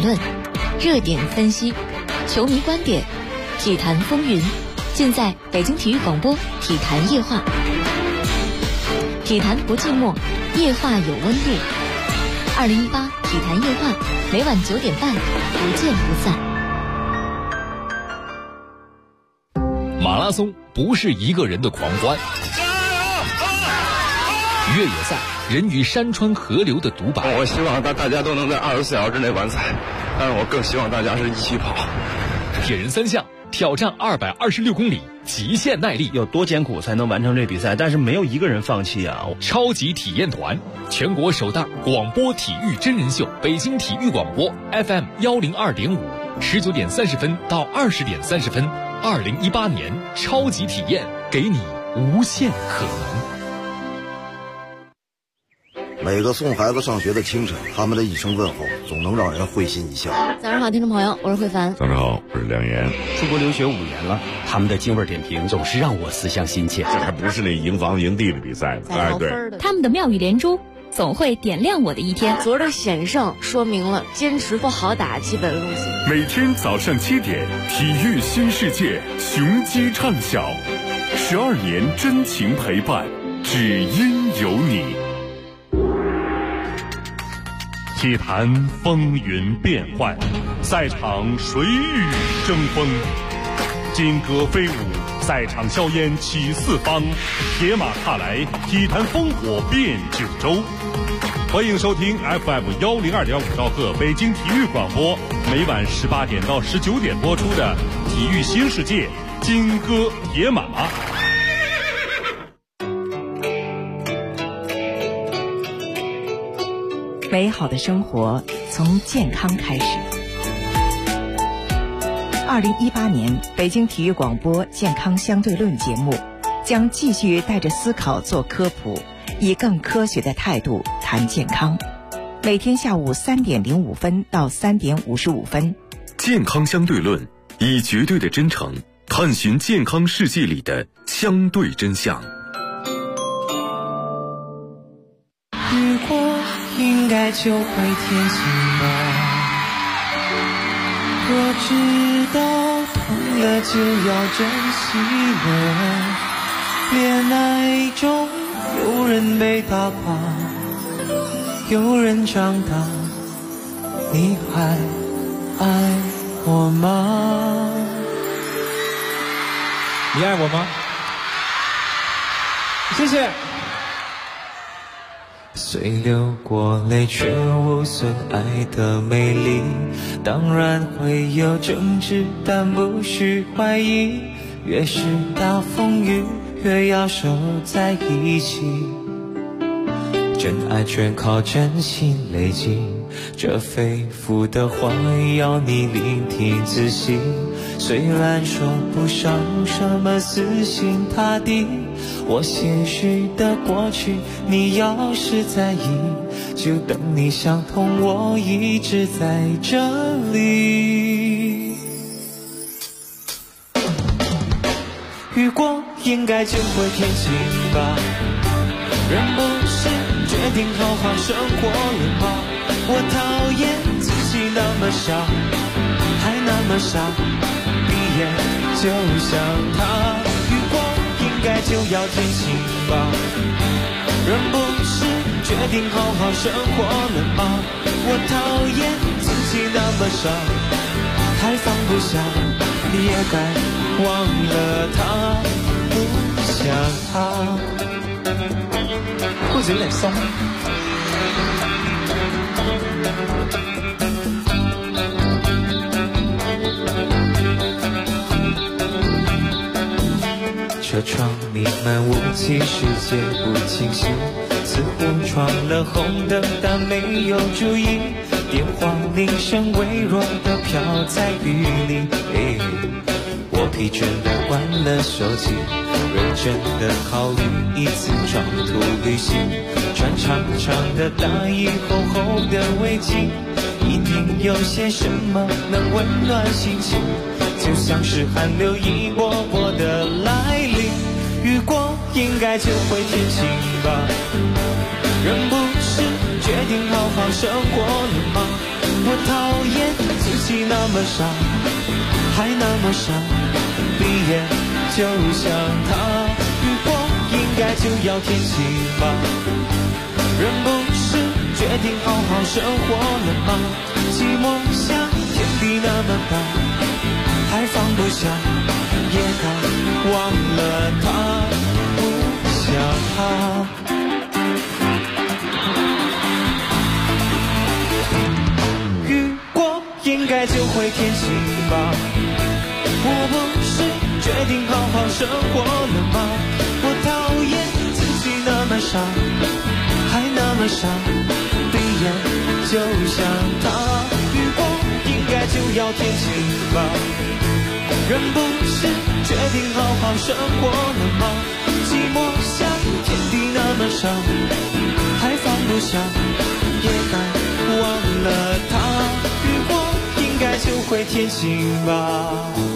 论、热点分析、球迷观点、体坛风云，尽在北京体育广播体坛夜话。体坛不寂寞，夜话有温度。2018体坛夜话，每晚9点半，不见不散。 马拉松不是一个人的狂欢，越野赛人与山川河流的独白。 我希望大家都能在24小时之内完赛，但是我更希望大家是一起跑。 铁人3项挑战226公里，极限耐力， 有多艰苦才能完成这比赛？但是没有一个人放弃啊！ 超级体验团，全国首档广播体育真人秀，北京体育广播 FM 102.5，19点30分到20点30分，2018年超级体验，给你无限可能。 每个送孩子上学的清晨，他们的一声问候总能让人会心一笑。 早上好，听众朋友，我是慧凡。 早上好，我是梁岩。 出国留学5年了，他们的京味点评总是让我思乡心切。 这还不是那营房营地的比赛呢，哎，对， 他们的妙语连珠总会点亮我的一天。 昨儿的险胜说明了坚持不好打基本路线。 每天早上7点，体育新世界，雄鸡唱晓，12年真情陪伴，只因有你。体坛风云变幻，赛场水雨争锋，金戈飞舞，赛场硝烟起四方，铁马踏来，体坛烽火遍九州。欢迎收听 FM 102.5兆赫北京体育广播，每晚18点到19点播出的《体育新世界》金戈铁马。 美好的生活从健康开始。2018年北京体育广播健康相对论节目将继续带着思考做科普，以更科学的态度谈健康。每天下午3点05分到3点55分。 健康相对论，以绝对的真诚探寻健康世界里的相对真相。 如果应该就会天晴吧，我知道痛了就要珍惜了。恋爱中有人被打垮，有人长大，你还爱我吗？ 你爱我吗？谢谢。 虽流过泪，却无损爱的美丽。当然会有争执，但不需怀疑。越是大风雨，越要守在一起。真爱全靠真心累积，这肺腑的话要你聆听仔细。虽然说不上什么死心塌地，我些许的过去，你要是在意，就等你想通，我一直在这里。雨过应该就会天晴吧，人不是决定好好生活了吗？我讨厌自己那么傻，还那么傻，闭眼就像他。雨过应该就要天晴吧，人不是决定好好生活了吗？我讨厌自己那么傻，还放不下，也该忘了他，不想他。 裤子有点松。 车窗弥漫雾气，世界不清晰，似乎闯了红灯，但没有注意。电话铃声微弱地飘在雨里，我疲倦地关了手机，认真地考虑一次长途旅行。穿长长的大衣，厚厚的围巾，一定有些什么能温暖心情，就像是寒流一波波的来临。雨过应该就会天晴吧，人不是决定好好生活了吗？ 我讨厌自己那么傻，还那么傻，闭眼就像他。如果应该就要天晴吧，人不是决定好好生活了吗？寂寞像天地那么大，还放不下，也该忘了他，不想他。雨过应该就会天晴吧，我不是决定好好生活了吗？我讨厌自己那么傻，还那么傻，闭眼就像他。雨过应该就要天晴吧，人不是决定好好生活了吗？寂寞像天地那么长，还放不下，也该忘了他。雨过应该就会天晴吧。